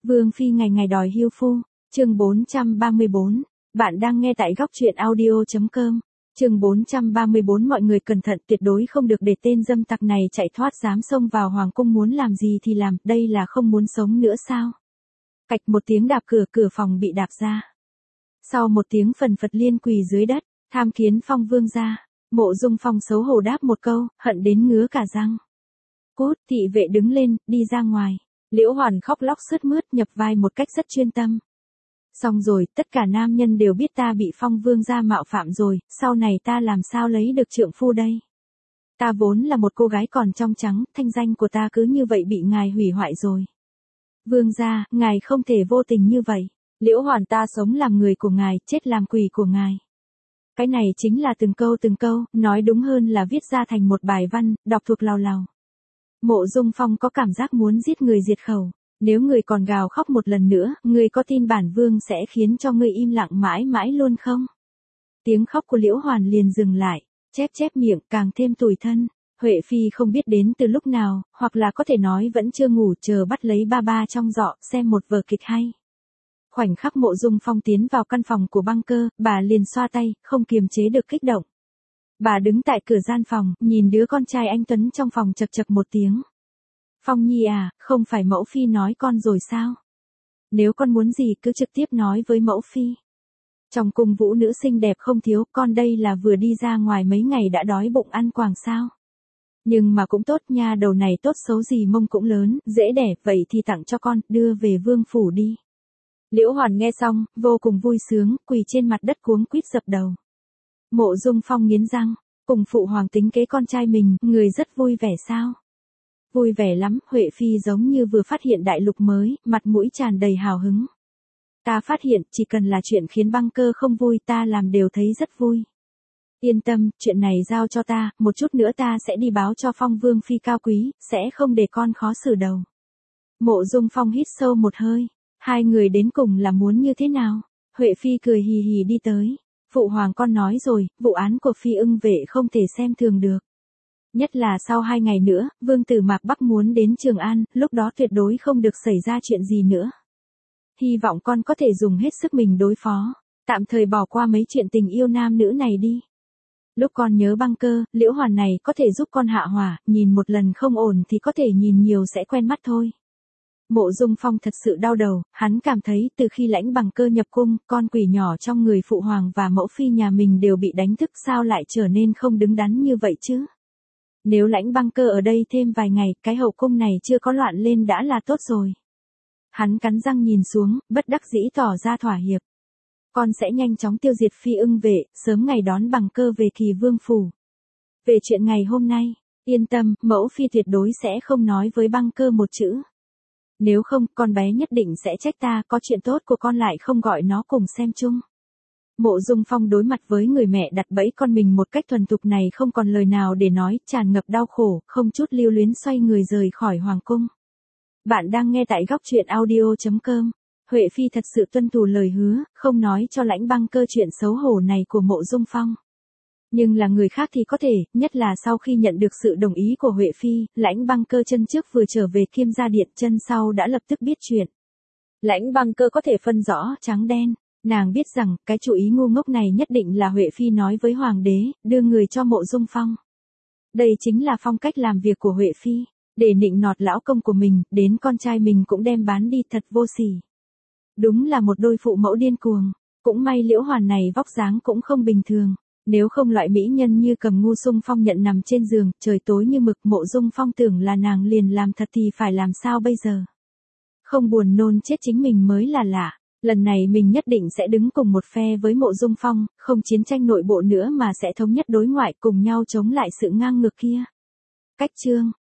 Vương phi ngày ngày đòi hưu phu, chương 434, bạn đang nghe tại góc truyện audio.com. Chương 434 mọi người cẩn thận tuyệt đối không được để tên dâm tặc này chạy thoát dám xông vào hoàng cung muốn làm gì thì làm, đây là không muốn sống nữa sao? Cạch một tiếng đạp cửa, cửa phòng bị đạp ra. Sau một tiếng phần phật liên quỳ dưới đất, tham kiến Phong vương gia, Mộ Dung Phong xấu hổ đáp một câu, hận đến ngứa cả răng. Cút, thị vệ đứng lên, đi ra ngoài. Liễu Hoàn khóc lóc sướt mướt nhập vai một cách rất chuyên tâm. Xong rồi, tất cả nam nhân đều biết ta bị Phong vương gia mạo phạm rồi, sau này ta làm sao lấy được trượng phu đây? Ta vốn là một cô gái còn trong trắng, thanh danh của ta cứ như vậy bị ngài hủy hoại rồi. Vương gia, ngài không thể vô tình như vậy. Liễu Hoàn, ta sống làm người của ngài, chết làm quỷ của ngài. Cái này chính là từng câu, nói đúng hơn là viết ra thành một bài văn, đọc thuộc lào lào. Mộ Dung Phong có cảm giác muốn giết người diệt khẩu. Nếu người còn gào khóc một lần nữa, người có tin bản vương sẽ khiến cho người im lặng mãi mãi luôn không? Tiếng khóc của Liễu Hoàn liền dừng lại, chép miệng càng thêm tủi thân. Huệ Phi không biết đến từ lúc nào, hoặc là có thể nói vẫn chưa ngủ chờ bắt lấy ba trong giọ xem một vở kịch hay. Khoảnh khắc Mộ Dung Phong tiến vào căn phòng của băng cơ, bà liền xoa tay, không kiềm chế được kích động. Bà đứng tại cửa gian phòng, nhìn đứa con trai anh Tuấn trong phòng chậc chậc một tiếng. Phong Nhi à, không phải mẫu phi nói con rồi sao? Nếu con muốn gì cứ trực tiếp nói với mẫu phi. Trong cung vũ nữ xinh đẹp không thiếu, con đây là vừa đi ra ngoài mấy ngày đã đói bụng ăn quàng sao? Nhưng mà cũng tốt nha, đầu này tốt xấu gì mông cũng lớn, dễ đẻ, vậy thì tặng cho con, đưa về vương phủ đi. Liễu Hoàn nghe xong, vô cùng vui sướng, quỳ trên mặt đất cuống quýt dập đầu. Mộ Dung Phong nghiến răng, cùng phụ hoàng tính kế con trai mình, người rất vui vẻ sao? Vui vẻ lắm, Huệ Phi giống như vừa phát hiện đại lục mới, mặt mũi tràn đầy hào hứng. Ta phát hiện, chỉ cần là chuyện khiến băng cơ không vui ta làm đều thấy rất vui. Yên tâm, chuyện này giao cho ta, một chút nữa ta sẽ đi báo cho Phong Vương Phi cao quý, sẽ không để con khó xử đầu. Mộ Dung Phong hít sâu một hơi, hai người đến cùng là muốn như thế nào? Huệ Phi cười hì hì đi tới. Phụ hoàng con nói rồi, vụ án của Phi Ưng Vệ không thể xem thường được. Nhất là sau 2 ngày nữa, Vương tử Mạc Bắc muốn đến Trường An, lúc đó tuyệt đối không được xảy ra chuyện gì nữa. Hy vọng con có thể dùng hết sức mình đối phó, tạm thời bỏ qua mấy chuyện tình yêu nam nữ này đi. Lúc con nhớ băng cơ, Liễu Hoàn này có thể giúp con hạ hỏa, nhìn một lần không ổn thì có thể nhìn nhiều sẽ quen mắt thôi. Mộ Dung Phong thật sự đau đầu, hắn cảm thấy từ khi Lãnh Bằng Cơ nhập cung, con quỷ nhỏ trong người phụ hoàng và mẫu phi nhà mình đều bị đánh thức, sao lại trở nên không đứng đắn như vậy chứ? Nếu Lãnh Băng Cơ ở đây thêm vài ngày, cái hậu cung này chưa có loạn lên đã là tốt rồi. Hắn cắn răng nhìn xuống, bất đắc dĩ tỏ ra thỏa hiệp. Con sẽ nhanh chóng tiêu diệt Phi Ưng Vệ, sớm ngày đón Bằng Cơ về Kỳ Vương phủ. Về chuyện ngày hôm nay, yên tâm, mẫu phi tuyệt đối sẽ không nói với Băng Cơ một chữ. Nếu không, con bé nhất định sẽ trách ta, có chuyện tốt của con lại không gọi nó cùng xem chung. Mộ Dung Phong đối mặt với người mẹ đặt bẫy con mình một cách thuần thục này không còn lời nào để nói, tràn ngập đau khổ, không chút lưu luyến xoay người rời khỏi hoàng cung. Bạn đang nghe tại góc truyện audio.com. Huệ Phi thật sự tuân thủ lời hứa, không nói cho Lãnh Băng Cơ chuyện xấu hổ này của Mộ Dung Phong. Nhưng là người khác thì có thể, nhất là sau khi nhận được sự đồng ý của Huệ Phi, Lãnh Băng Cơ chân trước vừa trở về Kiêm Gia Điện, chân sau đã lập tức biết chuyện. Lãnh Băng Cơ có thể phân rõ trắng đen, nàng biết rằng cái chủ ý ngu ngốc này nhất định là Huệ Phi nói với hoàng đế, đưa người cho Mộ Dung Phong. Đây chính là phong cách làm việc của Huệ Phi, để nịnh nọt lão công của mình, đến con trai mình cũng đem bán đi, thật vô sỉ. Đúng là một đôi phụ mẫu điên cuồng, cũng may Liễu Hoàn này vóc dáng cũng không bình thường. Nếu không loại mỹ nhân như Cầm Ngu Sung Phong nhận nằm trên giường, trời tối như mực, Mộ Dung Phong tưởng là nàng liền làm thật thì phải làm sao bây giờ? Không buồn nôn chết chính mình mới là lạ. Lần này mình nhất định sẽ đứng cùng một phe với Mộ Dung Phong, không chiến tranh nội bộ nữa mà sẽ thống nhất đối ngoại cùng nhau chống lại sự ngang ngược kia. Cách chương